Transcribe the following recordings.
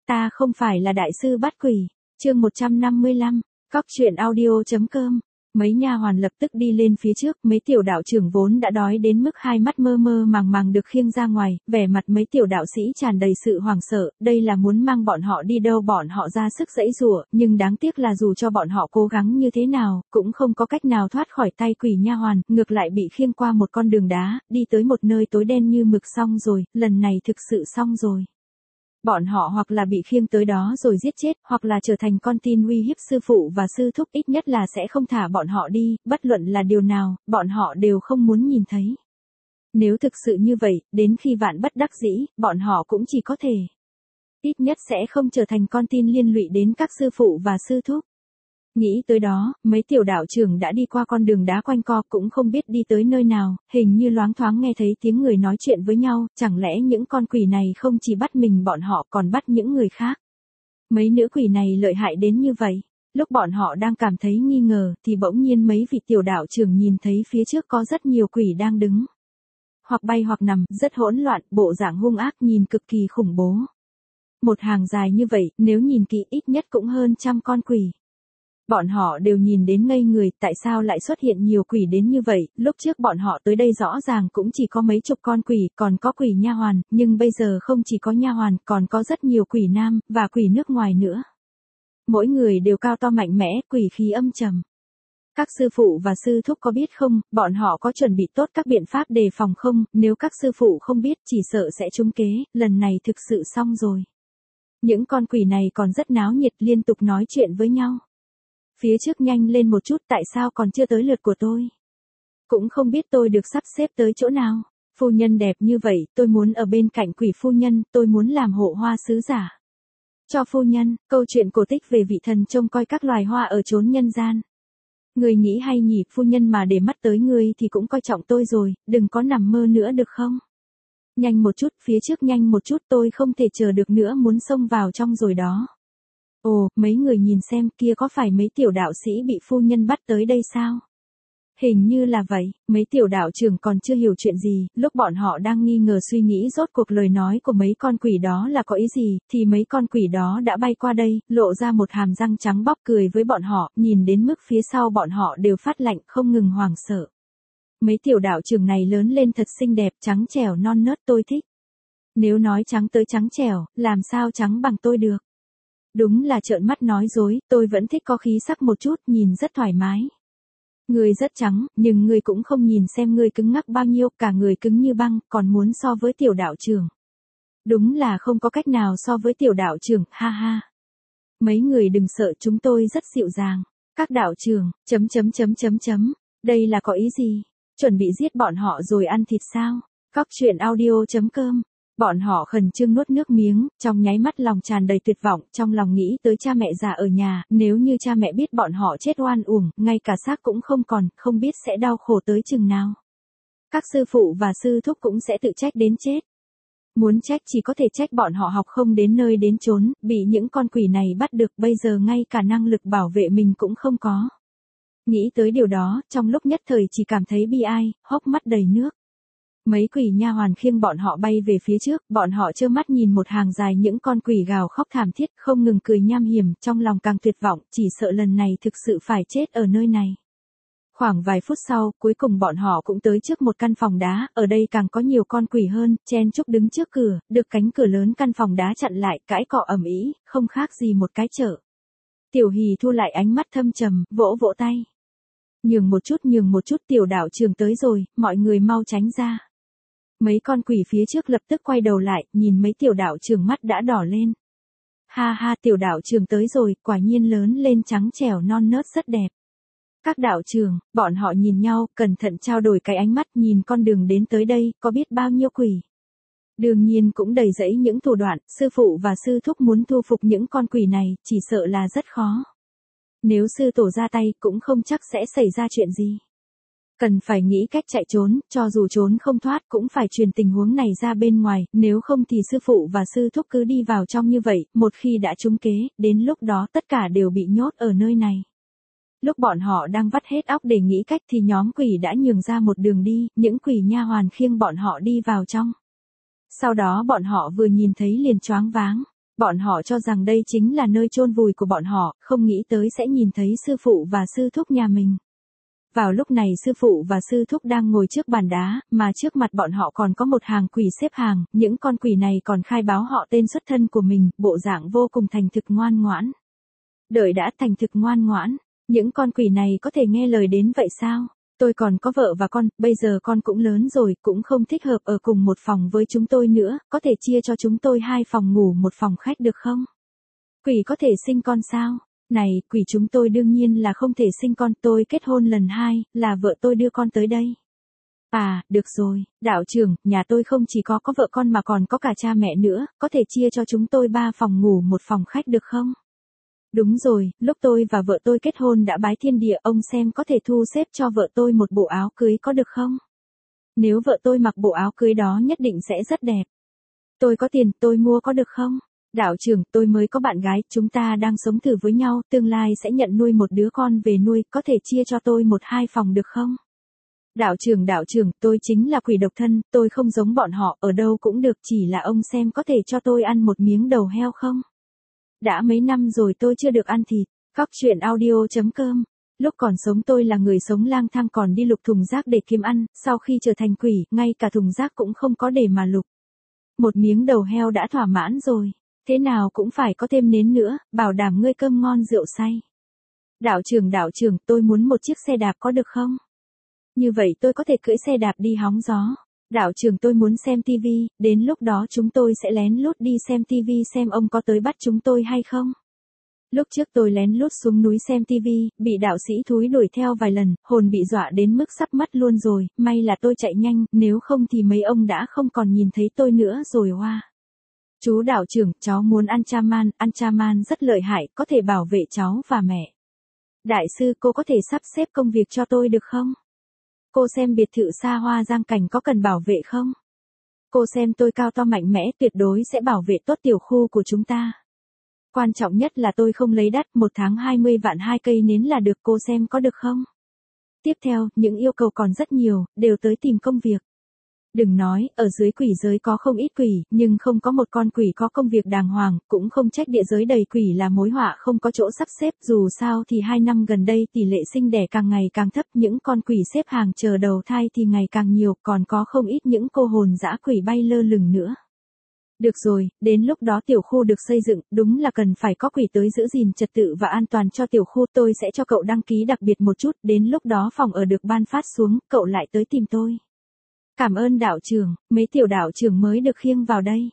ta không phải là đại sư bắt quỷ. Chương 155, coctruyện.audio.com. Mấy nha hoàn lập tức đi lên phía trước, mấy tiểu đạo trưởng vốn đã đói đến mức hai mắt mơ mơ màng màng được khiêng ra ngoài, vẻ mặt mấy tiểu đạo sĩ tràn đầy sự hoảng sợ, đây là muốn mang bọn họ đi đâu bọn họ ra sức giãy giụa, nhưng đáng tiếc là dù cho bọn họ cố gắng như thế nào, cũng không có cách nào thoát khỏi tay quỷ nha hoàn, ngược lại bị khiêng qua một con đường đá, đi tới một nơi tối đen như mực. Xong rồi, lần này thực sự xong rồi. Bọn họ hoặc là bị khiêng tới đó rồi giết chết, hoặc là trở thành con tin uy hiếp sư phụ và sư thúc, ít nhất là sẽ không thả bọn họ đi, bất luận là điều nào, bọn họ đều không muốn nhìn thấy. Nếu thực sự như vậy, đến khi vạn bất đắc dĩ, bọn họ cũng chỉ có thể. Ít nhất sẽ không trở thành con tin liên lụy đến các sư phụ và sư thúc. Nghĩ tới đó, mấy tiểu đạo trưởng đã đi qua con đường đá quanh co cũng không biết đi tới nơi nào, hình như loáng thoáng nghe thấy tiếng người nói chuyện với nhau, chẳng lẽ những con quỷ này không chỉ bắt mình bọn họ còn bắt những người khác. Mấy nữ quỷ này lợi hại đến như vậy. Lúc bọn họ đang cảm thấy nghi ngờ thì bỗng nhiên mấy vị tiểu đạo trưởng nhìn thấy phía trước có rất nhiều quỷ đang đứng. Hoặc bay hoặc nằm, rất hỗn loạn, bộ dạng hung ác nhìn cực kỳ khủng bố. Một hàng dài như vậy, nếu nhìn kỹ ít nhất cũng hơn 100 con quỷ. Bọn họ đều nhìn đến ngây người, tại sao lại xuất hiện nhiều quỷ đến như vậy, lúc trước bọn họ tới đây rõ ràng cũng chỉ có mấy chục con quỷ, còn có quỷ nha hoàn, nhưng bây giờ không chỉ có nha hoàn, còn có rất nhiều quỷ nam, và quỷ nước ngoài nữa. Mỗi người đều cao to mạnh mẽ, quỷ khí âm trầm. Các sư phụ và sư thúc có biết không, bọn họ có chuẩn bị tốt các biện pháp đề phòng không, nếu các sư phụ không biết chỉ sợ sẽ trúng kế, lần này thực sự xong rồi. Những con quỷ này còn rất náo nhiệt liên tục nói chuyện với nhau. Phía trước nhanh lên một chút, tại sao còn chưa tới lượt của tôi? Cũng không biết tôi được sắp xếp tới chỗ nào. Phu nhân đẹp như vậy, tôi muốn ở bên cạnh quỷ phu nhân, tôi muốn làm hộ hoa sứ giả. Cho phu nhân, câu chuyện cổ tích về vị thần trông coi các loài hoa ở chốn nhân gian. Người nghĩ hay nhỉ, phu nhân mà để mắt tới người thì cũng coi trọng tôi rồi, đừng có nằm mơ nữa được không? Nhanh một chút, phía trước nhanh một chút, tôi không thể chờ được nữa, muốn xông vào trong rồi đó. Ồ, mấy người nhìn xem, kia có phải mấy tiểu đạo sĩ bị phu nhân bắt tới đây sao? Hình như là vậy, mấy tiểu đạo trưởng còn chưa hiểu chuyện gì, lúc bọn họ đang nghi ngờ suy nghĩ rốt cuộc lời nói của mấy con quỷ đó là có ý gì, thì mấy con quỷ đó đã bay qua đây, lộ ra một hàm răng trắng bóc cười với bọn họ, nhìn đến mức phía sau bọn họ đều phát lạnh, không ngừng hoảng sợ. Mấy tiểu đạo trưởng này lớn lên thật xinh đẹp, trắng trẻo non nớt, tôi thích. Nếu nói trắng tới trắng trẻo, làm sao trắng bằng tôi được? Đúng là trợn mắt nói dối, tôi vẫn thích có khí sắc một chút, nhìn rất thoải mái. Người rất trắng, nhưng người cũng không nhìn xem người cứng ngắc bao nhiêu, cả người cứng như băng, còn muốn so với tiểu đạo trưởng. Đúng là không có cách nào so với tiểu đạo trưởng, ha ha. Mấy người đừng sợ, chúng tôi rất dịu dàng. Các đạo trưởng, đây là có ý gì? Chuẩn bị giết bọn họ rồi ăn thịt sao? coctruyện.audio.com. Bọn họ khẩn trương nuốt nước miếng, trong nháy mắt lòng tràn đầy tuyệt vọng, trong lòng nghĩ tới cha mẹ già ở nhà, nếu như cha mẹ biết bọn họ chết oan uổng, ngay cả xác cũng không còn, không biết sẽ đau khổ tới chừng nào. Các sư phụ và sư thúc cũng sẽ tự trách đến chết. Muốn trách chỉ có thể trách bọn họ học không đến nơi đến chốn, bị những con quỷ này bắt được, bây giờ ngay cả năng lực bảo vệ mình cũng không có. Nghĩ tới điều đó, trong lúc nhất thời chỉ cảm thấy bi ai, hốc mắt đầy nước. Mấy quỷ nha hoàn khiêng bọn họ bay về phía trước, bọn họ trơ mắt nhìn một hàng dài những con quỷ gào khóc thảm thiết, không ngừng cười nham hiểm, trong lòng càng tuyệt vọng, chỉ sợ lần này thực sự phải chết ở nơi này. Khoảng vài phút sau, cuối cùng bọn họ cũng tới trước một căn phòng đá, ở đây càng có nhiều con quỷ hơn, chen chúc đứng trước cửa, được cánh cửa lớn căn phòng đá chặn lại, cãi cọ ầm ĩ, không khác gì một cái chợ. Tiểu Hì thu lại ánh mắt thâm trầm, vỗ vỗ tay. Nhường một chút, tiểu đạo trưởng tới rồi, mọi người mau tránh ra. Mấy con quỷ phía trước lập tức quay đầu lại, nhìn mấy tiểu đạo trưởng mắt đã đỏ lên. Ha ha, tiểu đạo trưởng tới rồi, quả nhiên lớn lên trắng trẻo non nớt rất đẹp. Các đạo trưởng, bọn họ nhìn nhau, cẩn thận trao đổi cái ánh mắt, nhìn con đường đến tới đây, có biết bao nhiêu quỷ. Đương nhiên cũng đầy rẫy những thủ đoạn, sư phụ và sư thúc muốn thu phục những con quỷ này, chỉ sợ là rất khó. Nếu sư tổ ra tay, cũng không chắc sẽ xảy ra chuyện gì. Cần phải nghĩ cách chạy trốn, cho dù trốn không thoát cũng phải truyền tình huống này ra bên ngoài, nếu không thì sư phụ và sư thúc cứ đi vào trong như vậy, một khi đã trúng kế, đến lúc đó tất cả đều bị nhốt ở nơi này. Lúc bọn họ đang vắt hết óc để nghĩ cách thì nhóm quỷ đã nhường ra một đường đi, những quỷ nha hoàn khiêng bọn họ đi vào trong. Sau đó bọn họ vừa nhìn thấy liền choáng váng. Bọn họ cho rằng đây chính là nơi chôn vùi của bọn họ, không nghĩ tới sẽ nhìn thấy sư phụ và sư thúc nhà mình. Vào lúc này sư phụ và sư thúc đang ngồi trước bàn đá, mà trước mặt bọn họ còn có một hàng quỷ xếp hàng, những con quỷ này còn khai báo họ tên xuất thân của mình, bộ dạng vô cùng thành thực ngoan ngoãn. Đợi đã, thành thực ngoan ngoãn, những con quỷ này có thể nghe lời đến vậy sao? Tôi còn có vợ và con, bây giờ con cũng lớn rồi, cũng không thích hợp ở cùng một phòng với chúng tôi nữa, có thể chia cho chúng tôi 2 phòng ngủ một phòng khách được không? Quỷ có thể sinh con sao? Này, quỷ chúng tôi đương nhiên là không thể sinh con, tôi kết hôn lần 2, là vợ tôi đưa con tới đây. À, được rồi, đạo trưởng, nhà tôi không chỉ có vợ con mà còn có cả cha mẹ nữa, có thể chia cho chúng tôi 3 phòng ngủ một phòng khách được không? Đúng rồi, lúc tôi và vợ tôi kết hôn đã bái thiên địa, ông xem có thể thu xếp cho vợ tôi một bộ áo cưới có được không? Nếu vợ tôi mặc bộ áo cưới đó nhất định sẽ rất đẹp. Tôi có tiền, tôi mua có được không? Đạo trưởng, tôi mới có bạn gái, chúng ta đang sống thử với nhau, tương lai sẽ nhận nuôi một đứa con về nuôi, có thể chia cho tôi 1-2 phòng được không? Đạo trưởng, tôi chính là quỷ độc thân, tôi không giống bọn họ, ở đâu cũng được, chỉ là ông xem có thể cho tôi ăn một miếng đầu heo không? Đã mấy năm rồi tôi chưa được ăn thịt. Cóc truyện audio.com. Lúc còn sống tôi là người sống lang thang còn đi lục thùng rác để kiếm ăn, sau khi trở thành quỷ, ngay cả thùng rác cũng không có để mà lục. Một miếng đầu heo đã thỏa mãn rồi, thế nào cũng phải có thêm nến nữa, bảo đảm ngươi cơm ngon rượu say. Đạo trưởng, tôi muốn một chiếc xe đạp có được không? Như vậy tôi có thể cưỡi xe đạp đi hóng gió. Đạo trưởng, tôi muốn xem tivi, đến lúc đó chúng tôi sẽ lén lút đi xem tivi xem ông có tới bắt chúng tôi hay không. Lúc trước tôi lén lút xuống núi xem tivi, bị đạo sĩ thúi đuổi theo vài lần, hồn bị dọa đến mức sắp mất luôn rồi, may là tôi chạy nhanh, nếu không thì mấy ông đã không còn nhìn thấy tôi nữa rồi hoa. Chú đạo trưởng, cháu muốn ăn chaman rất lợi hại, có thể bảo vệ cháu và mẹ. Đại sư, cô có thể sắp xếp công việc cho tôi được không? Cô xem biệt thự xa hoa Giang Cảnh có cần bảo vệ không? Cô xem tôi cao to mạnh mẽ, tuyệt đối sẽ bảo vệ tốt tiểu khu của chúng ta. Quan trọng nhất là tôi không lấy đắt, 1 tháng 20 vạn 2 cây nến là được, cô xem có được không? Tiếp theo, những yêu cầu còn rất nhiều, đều tới tìm công việc. Đừng nói, ở dưới quỷ giới có không ít quỷ, nhưng không có một con quỷ có công việc đàng hoàng, cũng không trách địa giới đầy quỷ là mối họa không có chỗ sắp xếp, dù sao thì 2 năm gần đây tỷ lệ sinh đẻ càng ngày càng thấp, những con quỷ xếp hàng chờ đầu thai thì ngày càng nhiều, còn có không ít những cô hồn dã quỷ bay lơ lửng nữa. Được rồi, đến lúc đó tiểu khu được xây dựng, đúng là cần phải có quỷ tới giữ gìn trật tự và an toàn cho tiểu khu, tôi sẽ cho cậu đăng ký đặc biệt một chút, đến lúc đó phòng ở được ban phát xuống, cậu lại tới tìm tôi. Cảm ơn đạo trưởng, mấy tiểu đạo trưởng mới được khiêng vào đây.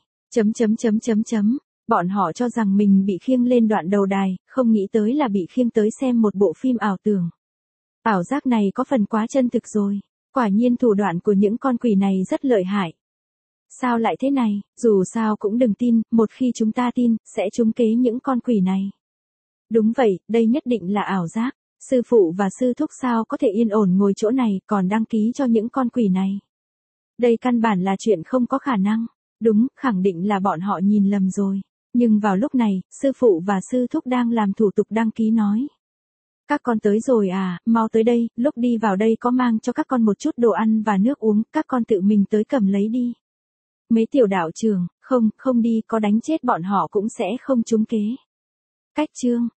Bọn họ cho rằng mình bị khiêng lên đoạn đầu đài, không nghĩ tới là bị khiêng tới xem một bộ phim ảo tưởng. Ảo giác này có phần quá chân thực rồi, quả nhiên thủ đoạn của những con quỷ này rất lợi hại. Sao lại thế này, dù sao cũng đừng tin, một khi chúng ta tin, sẽ trúng kế những con quỷ này. Đúng vậy, đây nhất định là ảo giác, sư phụ và sư thúc sao có thể yên ổn ngồi chỗ này còn đăng ký cho những con quỷ này. Đây căn bản là chuyện không có khả năng. Đúng, khẳng định là bọn họ nhìn lầm rồi. Nhưng vào lúc này, sư phụ và sư thúc đang làm thủ tục đăng ký nói. Các con tới rồi à, mau tới đây, lúc đi vào đây có mang cho các con một chút đồ ăn và nước uống, các con tự mình tới cầm lấy đi. Mấy tiểu đạo trưởng, không đi, có đánh chết bọn họ cũng sẽ không trúng kế. Cách chương